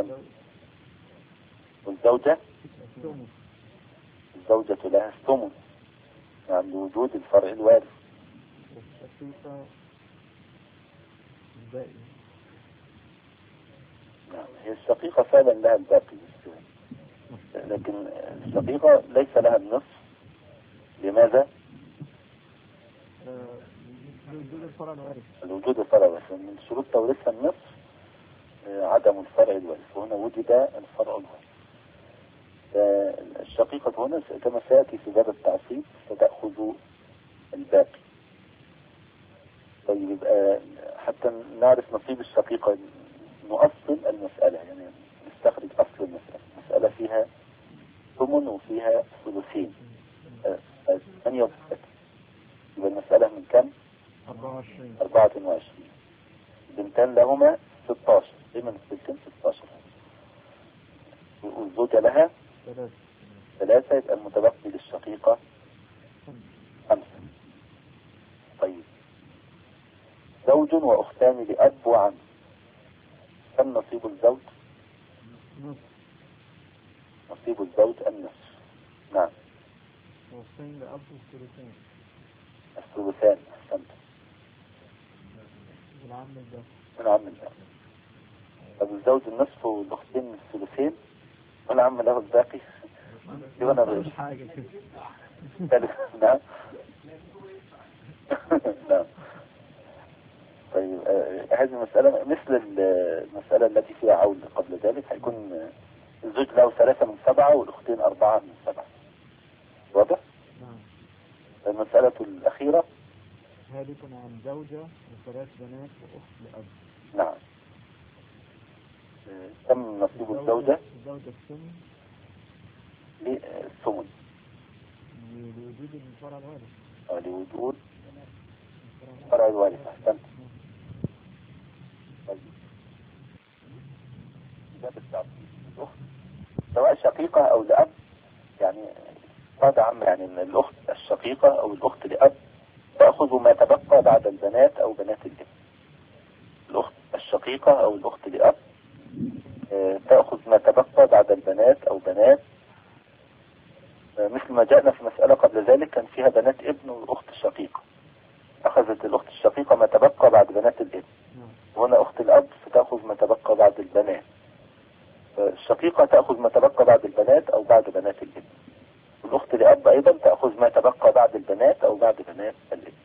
S1: والزوجة الزوجة لها الثمن، يعني لوجود الفرع الوارث.
S2: والشقيقة الباقي.
S1: نعم، هي الشقيقة فعلا لها الباقي، لكن الشقيقة ليس لها النصف. لماذا؟
S2: لوجود الفرع الوارث.
S1: الوجود الفرع الوارث من شروط توريثها النصف عدم الفرع الوارث، وهنا وجد الفرع الوارث. الشقيقة هنا كما سيأتي في باب التعصيب ستأخذ الباقي. طيب يبقى حتى نعرف نصيب الشقيقة نؤصل المسألة، يعني نستخرج أصل المسألة. المسألة فيها ثمن وفيها ثلثين 38. يبقى المسألة من كم؟ 24. بنتان لهما 16. دايما الثلثين 16. والزوجة لها 3. يبقى المتبقي للشقيقة 5. طيب زوج زوج وأختان لأب وعم، كم نصيب الزوج؟
S2: نصف.
S1: نصيب الزوج النصف. نعم.
S2: وأختين لأب والثلثين.
S1: الثلثان. أحسنت.
S2: والعم الباقي.
S1: العم الباقي. طب الزوج النصف والأختين الثلثين والعم له الباقي. يبقى أنا
S2: حاجة كده.
S1: نعم. نعم. طيب هذه المسألة مثل المسألة التي فيها عول قبل ذلك، هيكون الزوج له 3 من 7 والأختين 4 من 7. واضح؟
S2: نعم.
S1: المسألة الأخيرة
S2: هالك عن زوجة وثلاث بنات وأخت لأب.
S1: نعم. كم نصيب الزوجة؟
S2: الزوجة السن
S1: للثمن
S2: لوجود الفرع الوارث.
S1: لوجود فرع الوارث. أحسنت. الأخت سواء شقيقة أو لأب، يعني بعد عم، يعني الأخت الشقيقة أو الأخت لأب تأخذ ما تبقى بعد البنات أو بنات الابن. الأخت الشقيقة أو الأخت لأب تأخذ ما تبقى بعد البنات أو بنات، مثل ما جاءنا في مسألة قبل ذلك كان فيها بنات ابن والأخت الشقيقة، أخذت الأخت الشقيقة ما تبقى بعد بنات الابن. وهنا أخت الأب فتأخذ ما تبقى بعد البنات. الشقيقة تأخذ ما تبقى بعد البنات أو بعد بنات الابن. الأخت لأب أيضا تأخذ ما تبقى بعد البنات أو بعد بنات الابن.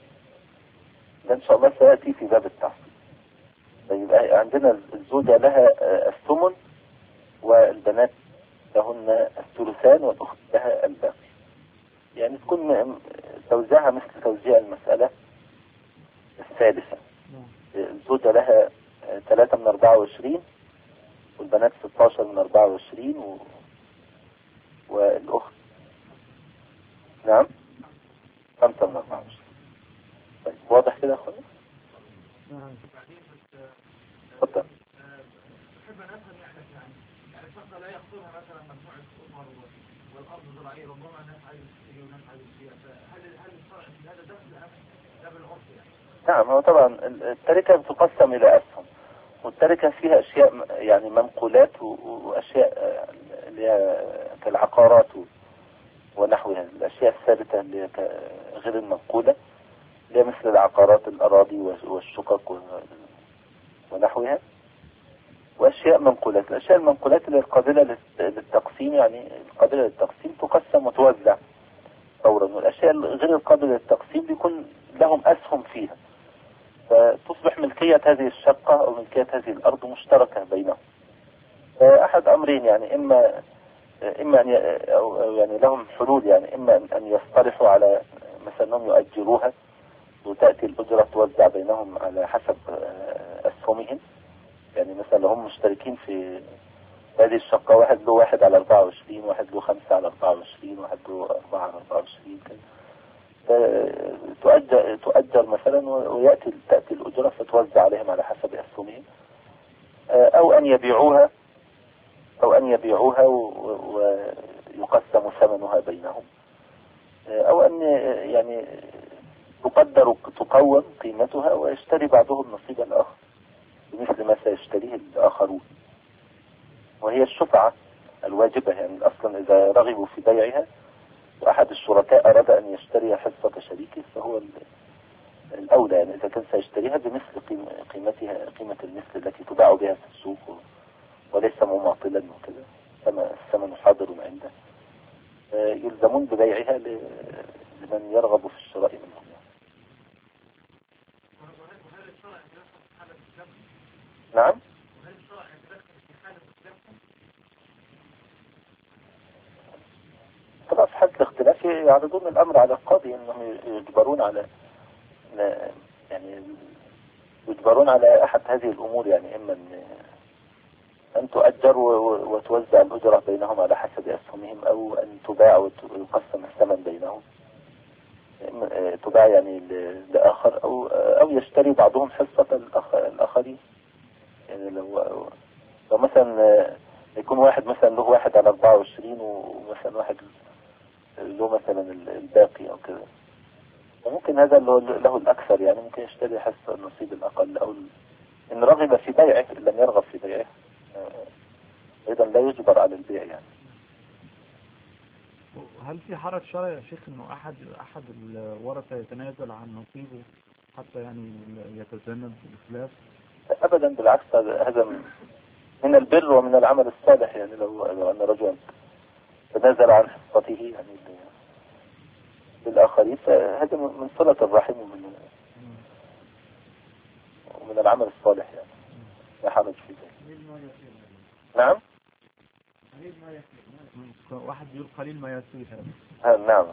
S1: ده إن شاء الله سيأتي في باب التعصيب. يبقى عندنا الزوجة لها الثمن والبنات لهن الثلثان والأخت لها الباقي، يعني تكون توزيعها مثل توزيع المسألة السادسة. الزوجة لها 3 من 24 والبنات 16 من 24 والأخت نعم 5 من 24. طيب واضح كده يا أخواني؟
S2: نعم.
S1: اتفضل.
S3: بحب أن أفهم يعني الشخص لا يقصرها مثلا مجموعة أسر والأرض زراعية، ربما ناس عايز تشتري وناس عايز تشتري، هل الشرع في هذا دخل أم لا بالعرف يعني؟
S1: نعم. هو طبعا التركة بتقسم إلى أسهم، والتركة فيها أشياء يعني منقولات وأشياء اللي هي كالعقارات ونحوها، الأشياء الثابتة اللي هي غير المنقولة اللي هي مثل العقارات الأراضي والشقق ونحوها، وأشياء منقولات. الأشياء المنقولات اللي القابلة للتقسيم، يعني القابلة للتقسيم تقسم وتوزع فورا، والأشياء غير القابلة للتقسيم بيكون لهم أسهم فيها، فتصبح ملكية هذه الشقة أو ملكية هذه الأرض مشتركة بينهم. فأحد أمرين، يعني إما أن أو يعني لهم حلول، يعني إما أن يصطلحوا على مثلا أنهم يؤجروها وتأتي الأجرة توزع بينهم على حسب أسهمهم. يعني مثلا لو هم مشتركين في هذه الشقة، واحد له 1 على 24، واحد له 5 على 24، واحد له 4 على 24 كده، تؤجر مثلا تأتي الأجرة فتوزع عليهم على حسب أسهمهم، أو أن يبيعوها ويقسم ثمنها بينهم، أو أن يعني تقوم قيمتها ويشتري بعضهم نصيب الآخر بمثل ما سيشتريه الآخرون. وهي الشفعة الواجبة، يعني أصلا إذا رغبوا في بيعها وأحد الشركاء أراد أن يشتري حصة شريكه فهو الأولى، يعني إذا كان سيشتريها بمثل قيمتها، قيمة المثل التي تباع بها في السوق وليس مماطلا وكذا، الثمن حاضر عنده، يلزمون ببيعها لمن يرغب في الشراء منهم. نعم. طبعا في حالة الاختلاف يعرضون الأمر على القاضي أنهم يجبرون على أحد هذه الأمور، يعني إما أن تؤجر وتوزع الأجرة بينهم على حسب أسهمهم، أو أن تباع ويقسم الثمن بينهم، تباع يعني لآخر، أو يشتري بعضهم حصة الآخرين. يعني لو مثلا يكون واحد مثلا له 1 على 24 ومثلا واحد له مثلا الباقي أو كذا، وممكن هذا له الأكثر، يعني ممكن يشتري حسب النصيب الأقل، أو إن رغب في بيعه إن لم يرغب في بيعه أيضا لا يجبر على البيع يعني.
S2: هل في حرج شرعي يا شيخ انه احد الورثة يتنازل عن نصيبه حتى يعني يتجنب الخلاف؟
S1: أبدا، بالعكس، هذا من البر ومن العمل الصالح، يعني لو أن رجلا تنازل عن حصته يعني للآخرين، فهذا من صلة الرحم ومن العمل الصالح، يعني لا حرج في ذلك. نعم،
S2: واحد يقول قليل ما يسير
S1: نعم.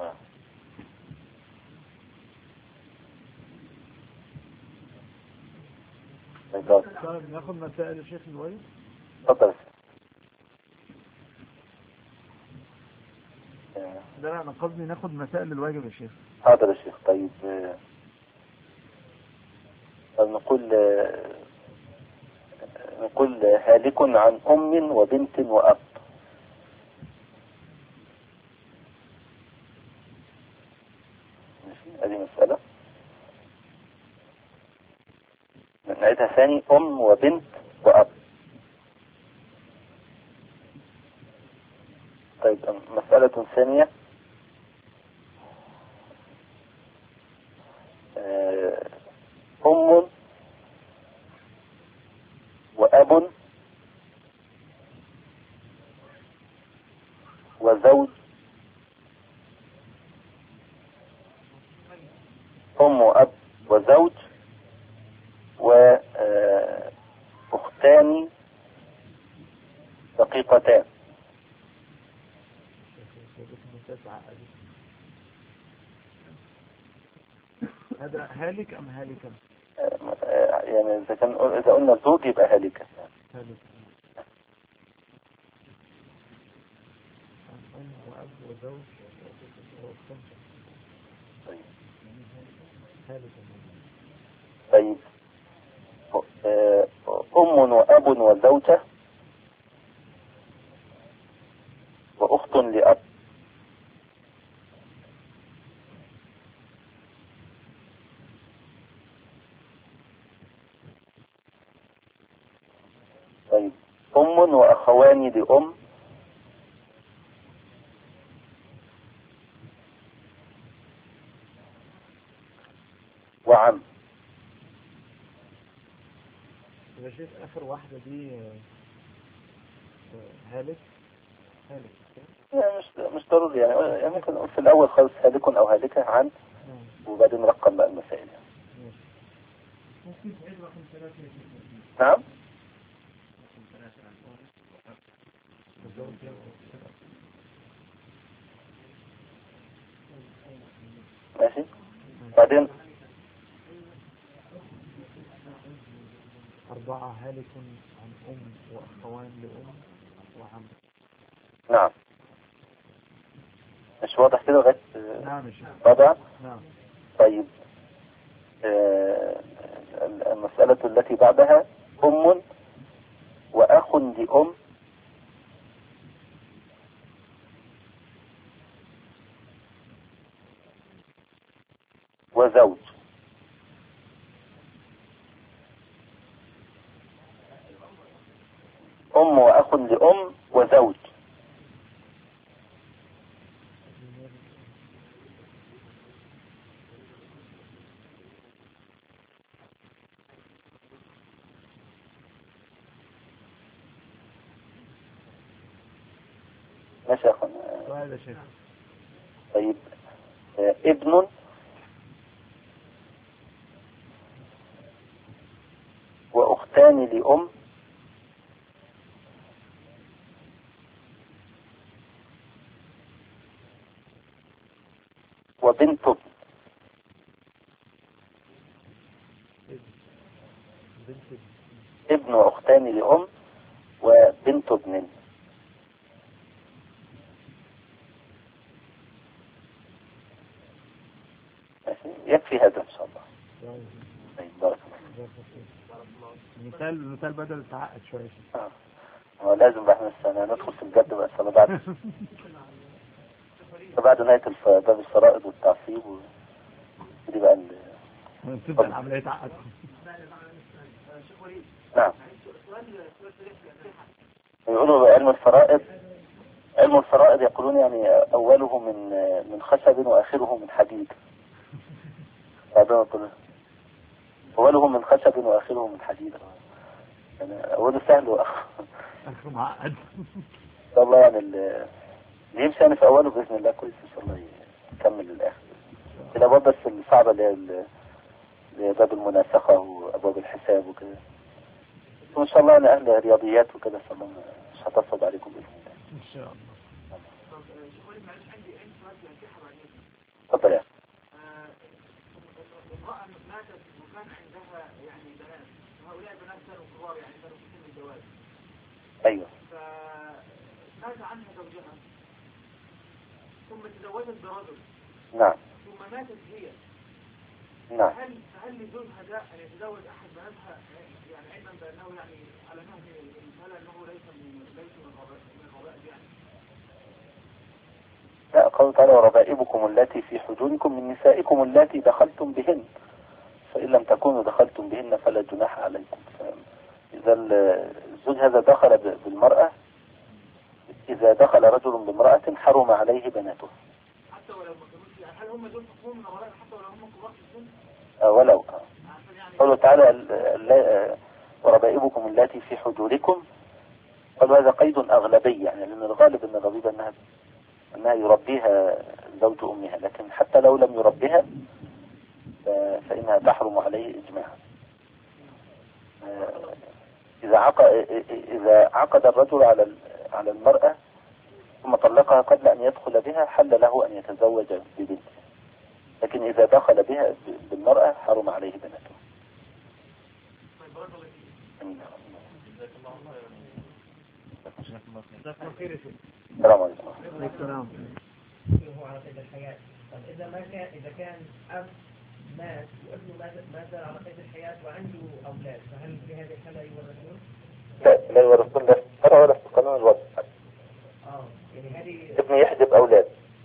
S2: طيب ناخد مسائل الشيخ الوالي.
S1: تفضل.
S2: لا انا قصدي ناخد مسائل الواجب يا شيخ.
S1: حاضر يا شيخ. طيب نقول هالك عن أم وبنت وأب. هذه مسألة نعيدها ثاني. أم وبنت وأب. طيب مسألة ثانية، أم وأب وزوج. أم وأب وزوج وأختان شقيقتان.
S2: هذا هالك أم هالكا؟
S1: يعني إذا قلنا زوج يبقى هالكا.
S2: هالك. أم وأب وزوج وأختان.
S1: طيب أم وأب وزوجة وأخت لأب. طيب أم وأخوان لأم وعم.
S2: يا شيخ آخر واحدة دي هالك.
S1: مش ضروري يعني ممكن نقول في الأول خالص هالك أو هالكة عن، وبعدين نرقم بقى المسائل يعني. نعم. ماشي. بعدين
S2: 4 هالك عن أم وأخوان لأم وعم.
S1: نعم. مش واضح كده لغاية؟
S2: نعم.
S1: طبعا.
S2: نعم.
S1: طيب المسألة التي بعدها أم وأخ لأم وزوج. أم وأخ لأم وزوج. ماشي يا أخوان. طيب ابن وأختان لأم وبنت ابن. ابن وأختان لأم وبنت ابن. يكفي هذا إن شاء الله. طيب بارك الله.
S2: مثال بدل التعقد شوية.
S1: هو لازم بقى احنا ندخل في الجد بقى بعد نهاية باب الفرائض والتعصيب دي بقى
S2: تبدأ العملية تعقد.
S3: شيخ وليد
S1: نعم.
S3: سؤال سريع في الأسئلة.
S1: يقولوا علم الفرائض يقولون يعني أوله من خشب وآخره من حديد. بعدين أقول أوله من خشب وآخره من حديد، يعني أوله سهل وآخره
S2: معقد.
S1: إن شاء الله يعني اللي يمشي يعني في أوله بإذن الله كويس إن شاء الله يكمل للآخر. كده برضه بس الصعبة اللي هي باب المناسخة وأبواب الحساب وكده، وإن شاء الله أنا أهل رياضيات وكده إن شاء الله مش هتصب عليكم بإذن الله.
S2: إن شاء الله.
S3: طب شيخ وليد معلش عندي سؤال في الأسئلة بعدين.
S1: اتفضل يا
S3: امرأة ماتت وكان عندها يعني بنات، وهؤلاء البنات كانوا كبار يعني كانوا في سن الجواز.
S1: أيوه.
S3: فمات عنها زوجها ثم تزوجت برجل.
S1: نعم.
S3: ثم ماتت هي.
S1: نعم.
S3: فهل لزوجها ده أن يتزوج أحد بناتها يعني علما بأنه يعني على نهج المثال أنه ليس من الغباء يعني؟
S1: لا، قال تعالى وربائبكم التي في حجوركم من نسائكم التي دخلتم بهن فإن لم تكونوا دخلتم بهن فلا جناح عليكم. إذا الزوج هذا دخل بالمرأة، إذا دخل رجل بامرأة حرم عليه بناته
S3: حتى ولو ما كانوش يعني، هل هم دول حكم من الغباء حتى ولو هم كبار في السن؟
S1: ولو قالوا تعالى وربائبكم التي في حجوركم، قالوا هذا قيد أغلبي يعني، لأن الغالب أن الربيبة أنها يربيها زوج أمها، لكن حتى لو لم يربيها فإنها تحرم عليه إجماعا. إذا عقد الرجل على المرأة ثم طلقها قبل أن يدخل بها حل له أن يتزوج ببنته، لكن إذا دخل بها بالمرأة حرم عليه بنته. السلام عليكم.
S2: السلام.
S4: هو على قيد الحياة. طب إذا كان أب مات وابنه ما زال على قيد الحياة وعنده أولاد، فهل في هذه الحالة يورثون؟
S1: لا يورثون، لا ترى ولا في قانون الوضع.
S4: يعني هذه
S1: ابن يحجب أولاد.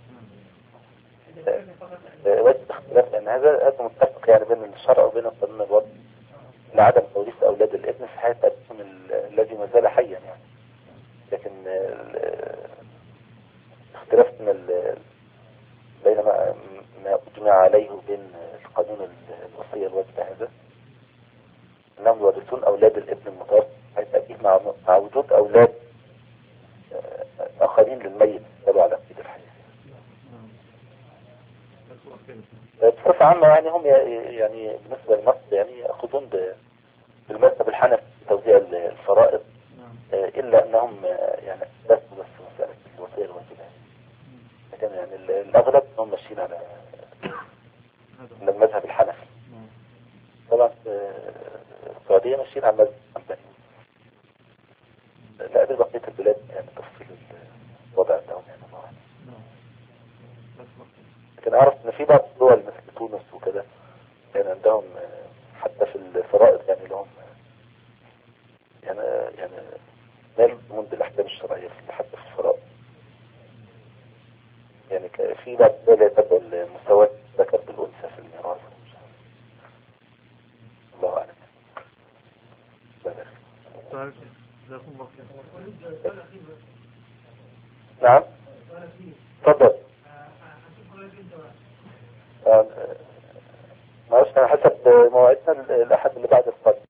S1: وجه اختلاف لأن هذا متفق يعني بين الشرع وبين قانون الوضع لعدم توريث أولاد الابن في حياة ابنهم الذي ما زال حيا يعني. لكن اختلاف بين ما أجمع عليه بين القانون الوصية الواجبة هذا أنهم يورثون أولاد الابن المتوفى حيث أكيد مع وجود أولاد آخرين للميت يدعو على قيد الحياة. بصفة عامة يعني هم يعني بالنسبة لمصر يعني يأخذون بالمذهب الحنفي في توزيع الفرائض، إلا أنهم يعني بس مسألة الوصية الواجبة، لكن يعني الأغلب هم ماشيين على المذهب الحنفي. طبعا السعودية ماشيين على المذهب الحنفي. لا أدري بقية البلاد يعني تفصيل الوضع الدولي يعني طبعا. لكن أعرف أن في بعض الدول مثل تونس وكده كان عندهم حتى في الفرائض يعني لهم يعني ما يلزمون بالأحكام الشرعية حتى في الفرائض. يعني في بعض الدول يتبع المساواة ذكر بالأنثى في الميراث. الله أعلم. نعم. تفضل. معلش أنا حسب موعدنا الأحد اللي بعد القادم.